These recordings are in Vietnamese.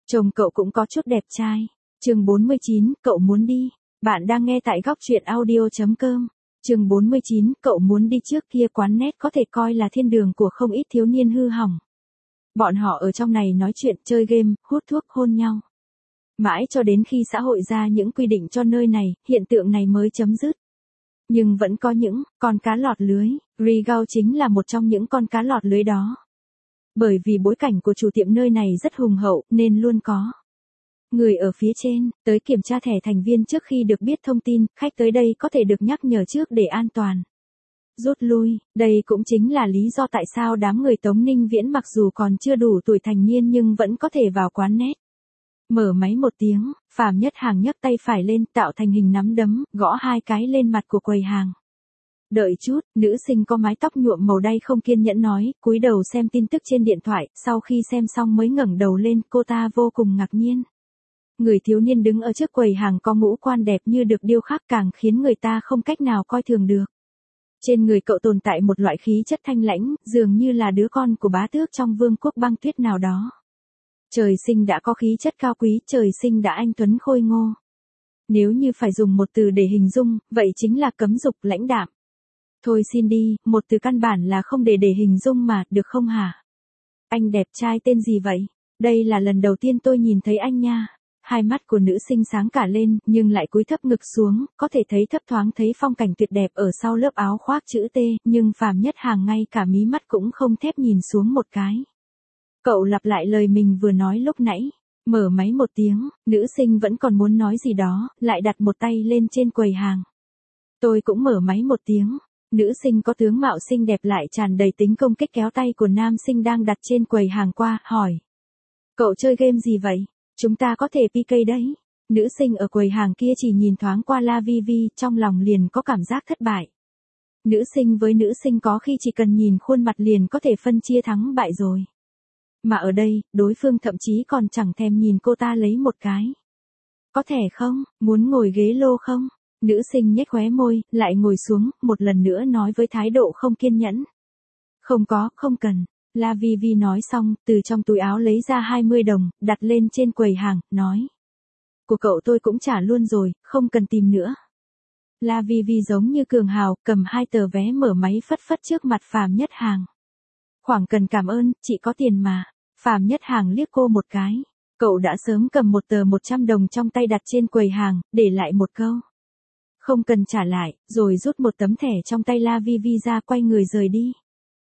Chồng cậu cũng có chút đẹp trai. Chương 49, cậu muốn đi. Bạn đang nghe tại góc truyện audio.com. Chương 49, cậu muốn đi. Trước kia quán net có thể coi là thiên đường của không ít thiếu niên hư hỏng. Bọn họ ở trong này nói chuyện, chơi game, hút thuốc, hôn nhau. Mãi cho đến khi xã hội ra những quy định cho nơi này, hiện tượng này mới chấm dứt. Nhưng vẫn có những con cá lọt lưới, Regal chính là một trong những con cá lọt lưới đó. Bởi vì bối cảnh của chủ tiệm nơi này rất hùng hậu nên luôn có người ở phía trên tới kiểm tra thẻ thành viên trước khi được biết thông tin, khách tới đây có thể được nhắc nhở trước để an toàn rút lui. Đây cũng chính là lý do tại sao đám người Tống Ninh Viễn mặc dù còn chưa đủ tuổi thành niên nhưng vẫn có thể vào quán net. Mở máy một tiếng, Phạm Nhất Hàng nhấc tay phải lên tạo thành hình nắm đấm, gõ 2 cái lên mặt của quầy hàng. Đợi chút, nữ sinh có mái tóc nhuộm màu đay không kiên nhẫn nói, cúi đầu xem tin tức trên điện thoại, sau khi xem xong mới ngẩng đầu lên, cô ta vô cùng ngạc nhiên. Người thiếu niên đứng ở trước quầy hàng có ngũ quan đẹp như được điêu khắc càng khiến người ta không cách nào coi thường được. Trên người cậu tồn tại một loại khí chất thanh lãnh, dường như là đứa con của bá tước trong vương quốc băng tuyết nào đó. Trời sinh đã có khí chất cao quý, trời sinh đã anh tuấn khôi ngô. Nếu như phải dùng một từ để hình dung, vậy chính là cấm dục lãnh đạm. Thôi xin đi, một từ căn bản là không để hình dung mà, được không hả? Anh đẹp trai tên gì vậy? Đây là lần đầu tiên tôi nhìn thấy anh nha. Hai mắt của nữ sinh sáng cả lên, nhưng lại cúi thấp ngực xuống, có thể thấy thấp thoáng thấy phong cảnh tuyệt đẹp ở sau lớp áo khoác chữ T, nhưng Phạm Nhất Hàng ngay cả mí mắt cũng không thép nhìn xuống một cái. Cậu lặp lại lời mình vừa nói lúc nãy. Mở máy một tiếng, nữ sinh vẫn còn muốn nói gì đó, lại đặt một tay lên trên quầy hàng. Tôi cũng mở máy một tiếng. Nữ sinh có tướng mạo xinh đẹp lại tràn đầy tính công kích kéo tay của nam sinh đang đặt trên quầy hàng qua, hỏi. Cậu chơi game gì vậy? Chúng ta có thể PK đấy. Nữ sinh ở quầy hàng kia chỉ nhìn thoáng qua La Vi Vi, trong lòng liền có cảm giác thất bại. Nữ sinh với nữ sinh có khi chỉ cần nhìn khuôn mặt liền có thể phân chia thắng bại rồi. Mà ở đây, đối phương thậm chí còn chẳng thèm nhìn cô ta lấy một cái. Có thẻ không? Muốn ngồi ghế lô không? Nữ sinh nhếch khóe môi, lại ngồi xuống, một lần nữa nói với thái độ không kiên nhẫn. Không có, không cần. La Vi Vi nói xong, từ trong túi áo lấy ra 20 đồng, đặt lên trên quầy hàng, nói. Của cậu tôi cũng trả luôn rồi, không cần tìm nữa. La Vi Vi giống như cường hào, cầm 2 tờ vé mở máy phất phất trước mặt Phạm Nhất Hàng. Khoảng cần cảm ơn, chị có tiền mà. Phạm Nhất Hàng liếc cô một cái. Cậu đã sớm cầm một tờ 100 đồng trong tay đặt trên quầy hàng, để lại một câu. Không cần trả lại, rồi rút một tấm thẻ trong tay La Vi Vi ra quay người rời đi.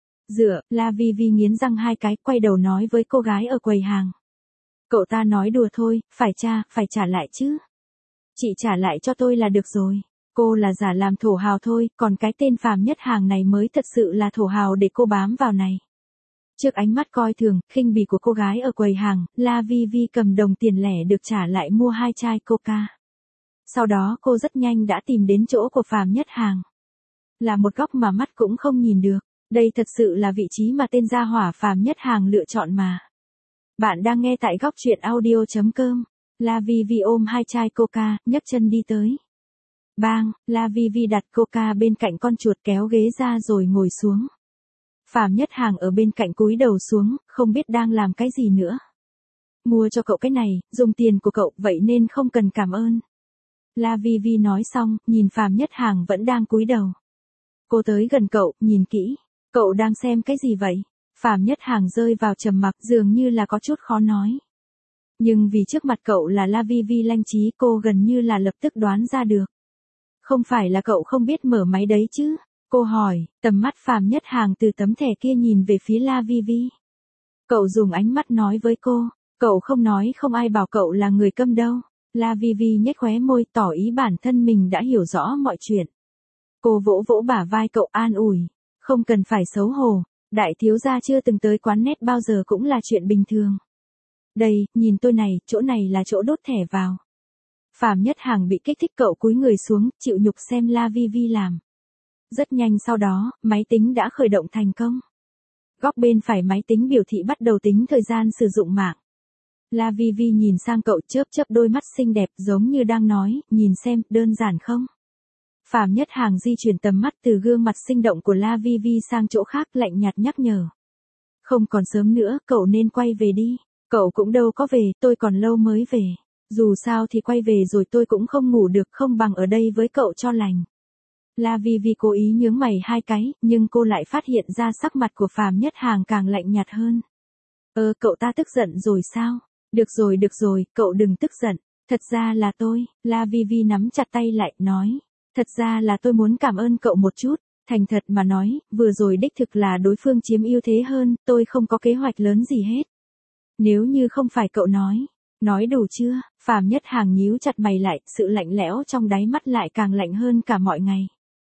La Vi Vi nghiến răng 2 cái, quay đầu nói với cô gái ở quầy hàng. Cậu ta nói đùa thôi, phải trả lại chứ. Chị trả lại cho tôi là được rồi. Cô là giả làm thổ hào thôi, còn cái tên Phạm Nhất Hàng này mới thật sự là thổ hào để cô bám vào này. Trước ánh mắt coi thường, khinh bỉ của cô gái ở quầy hàng, La Vi Vi cầm đồng tiền lẻ được trả lại mua 2 chai Coca. Sau đó cô rất nhanh đã tìm đến chỗ của Phạm Nhất Hàng. Là một góc mà mắt cũng không nhìn được. Đây thật sự là vị trí mà tên gia hỏa Phạm Nhất Hàng lựa chọn mà. Bạn đang nghe tại góc truyện audio.com. La Vi Vi ôm 2 chai Coca, nhấc chân đi tới. Bang, La Vi Vi đặt Coca bên cạnh con chuột kéo ghế ra rồi ngồi xuống. Phạm Nhất Hàng ở bên cạnh cúi đầu xuống, không biết đang làm cái gì nữa. Mua cho cậu cái này, dùng tiền của cậu, vậy nên không cần cảm ơn. La Vi Vi nói xong, nhìn Phạm Nhất Hàng vẫn đang cúi đầu. Cô tới gần cậu, nhìn kỹ. Cậu đang xem cái gì vậy? Phạm Nhất Hàng rơi vào trầm mặc, dường như là có chút khó nói. Nhưng vì trước mặt cậu là La Vi Vi lanh trí, cô gần như là lập tức đoán ra được. Không phải là cậu không biết mở máy đấy chứ? Cô hỏi, tầm mắt Phạm Nhất Hàng từ tấm thẻ kia nhìn về phía La Vi Vi. Cậu dùng ánh mắt nói với cô, cậu không nói không ai bảo cậu là người câm đâu. La Vi Vi nhếch khóe môi tỏ ý bản thân mình đã hiểu rõ mọi chuyện. Cô vỗ vỗ bả vai cậu an ủi, không cần phải xấu hổ, đại thiếu gia chưa từng tới quán net bao giờ cũng là chuyện bình thường. Đây, nhìn tôi này, chỗ này là chỗ đốt thẻ vào. Phạm Nhất Hàng bị kích thích cậu cúi người xuống, chịu nhục xem La Vi Vi làm. Rất nhanh sau đó, máy tính đã khởi động thành công. Góc bên phải máy tính biểu thị bắt đầu tính thời gian sử dụng mạng. La Vi Vi nhìn sang cậu chớp chớp đôi mắt xinh đẹp giống như đang nói, nhìn xem, đơn giản không? Phạm Nhất Hàng di chuyển tầm mắt từ gương mặt sinh động của La Vi Vi sang chỗ khác lạnh nhạt nhắc nhở. Không còn sớm nữa, cậu nên quay về đi. Cậu cũng đâu có về, tôi còn lâu mới về. Dù sao thì quay về rồi tôi cũng không ngủ được, không bằng ở đây với cậu cho lành. La Vi Vi cố ý nhướng mày hai cái, nhưng cô lại phát hiện ra sắc mặt của Phàm Nhất Hàng càng lạnh nhạt hơn. Cậu ta tức giận rồi sao? Được rồi, cậu đừng tức giận. Thật ra là tôi, La Vi Vi nắm chặt tay lại, nói. Thật ra là tôi muốn cảm ơn cậu một chút. Thành thật mà nói, vừa rồi đích thực là đối phương chiếm ưu thế hơn, tôi không có kế hoạch lớn gì hết. Nếu như không phải cậu nói đủ chưa? Phàm Nhất Hàng nhíu chặt mày lại, sự lạnh lẽo trong đáy mắt lại càng lạnh hơn cả mọi ngày.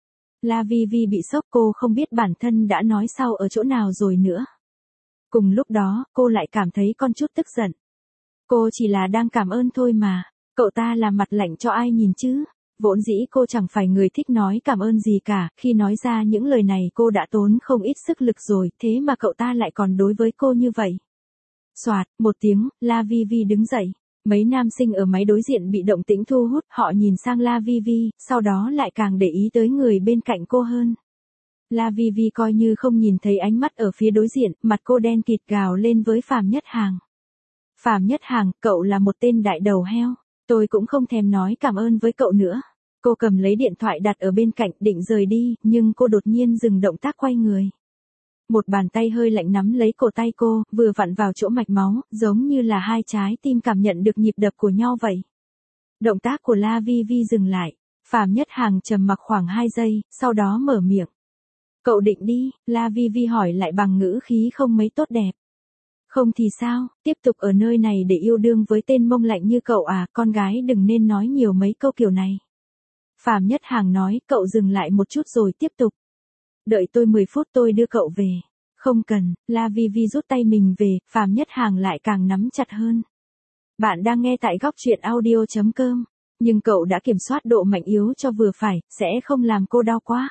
La Vi Vi bị sốc, cô không biết bản thân đã nói sau ở chỗ nào rồi nữa. Cùng lúc đó, cô lại cảm thấy con chút tức giận. Cô chỉ là đang cảm ơn thôi mà, cậu ta làm mặt lạnh cho ai nhìn chứ? Vốn dĩ cô chẳng phải người thích nói cảm ơn gì cả, khi nói ra những lời này cô đã tốn không ít sức lực rồi, thế mà cậu ta lại còn đối với cô như vậy. Soạt, một tiếng, La Vi Vi đứng dậy. Mấy nam sinh ở máy đối diện bị động tĩnh thu hút, họ nhìn sang La Vi Vi, sau đó lại càng để ý tới người bên cạnh cô hơn. La Vi Vi coi như không nhìn thấy ánh mắt ở phía đối diện, mặt cô đen kịt gào lên với Phàm Nhất Hàng. Phàm Nhất Hàng, cậu là một tên đại đầu heo, tôi cũng không thèm nói cảm ơn với cậu nữa. Cô cầm lấy điện thoại đặt ở bên cạnh định rời đi, nhưng cô đột nhiên dừng động tác quay người. Một bàn tay hơi lạnh nắm lấy cổ tay cô, vừa vặn vào chỗ mạch máu, giống như là hai trái tim cảm nhận được nhịp đập của nhau vậy. Động tác của La Vi Vi dừng lại, Phàm Nhất Hàng trầm mặc khoảng 2 giây, sau đó mở miệng. Cậu định đi? La Vi Vi hỏi lại bằng ngữ khí không mấy tốt đẹp. Không thì sao, tiếp tục ở nơi này để yêu đương với tên mông lạnh như cậu à, con gái đừng nên nói nhiều mấy câu kiểu này. Phàm Nhất Hàng nói, cậu dừng lại một chút rồi tiếp tục. Đợi tôi 10 phút tôi đưa cậu về. Không cần, La Vi Vi rút tay mình về, Phàm Nhất Hàng lại càng nắm chặt hơn. Bạn đang nghe tại góc truyện audio.com, nhưng cậu đã kiểm soát độ mạnh yếu cho vừa phải, sẽ không làm cô đau quá.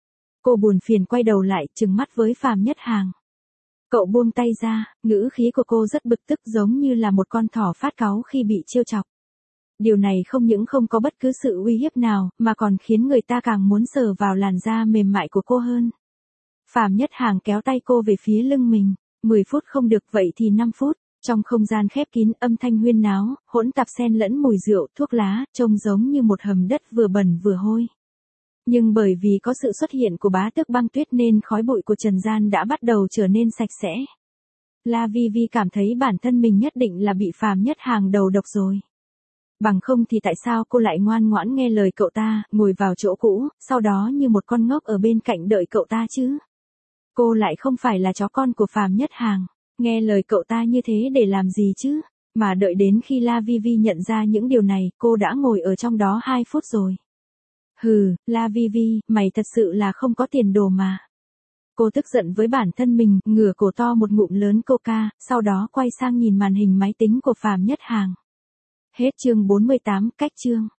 Cô buồn phiền quay đầu lại, trừng mắt với Phàm Nhất Hàng. Cậu buông tay ra, ngữ khí của cô rất bực tức giống như là một con thỏ phát cáu khi bị trêu chọc. Điều này không những không có bất cứ sự uy hiếp nào, mà còn khiến người ta càng muốn sờ vào làn da mềm mại của cô hơn. Phàm Nhất Hàng kéo tay cô về phía lưng mình. 10 phút không được vậy thì 5 phút. Trong không gian khép kín, âm thanh huyên náo, hỗn tạp xen lẫn mùi rượu, thuốc lá, trông giống như một hầm đất vừa bẩn vừa hôi. Nhưng bởi vì có sự xuất hiện của bá tước băng tuyết nên khói bụi của trần gian đã bắt đầu trở nên sạch sẽ. La Vi Vi cảm thấy bản thân mình nhất định là bị Phàm Nhất Hàng đầu độc rồi. Bằng không thì tại sao cô lại ngoan ngoãn nghe lời cậu ta, ngồi vào chỗ cũ, sau đó như một con ngốc ở bên cạnh đợi cậu ta chứ? Cô lại không phải là chó con của Phàm Nhất Hàng, nghe lời cậu ta như thế để làm gì chứ? Mà đợi đến khi La Vi Vi nhận ra những điều này, cô đã ngồi ở trong đó 2 phút rồi. Hừ, La Vi Vi, mày thật sự là không có tiền đồ mà. Cô tức giận với bản thân mình, ngửa cổ to một ngụm lớn coca, sau đó quay sang nhìn màn hình máy tính của Phàm Nhất Hàng. Hết chương 48, cách chương.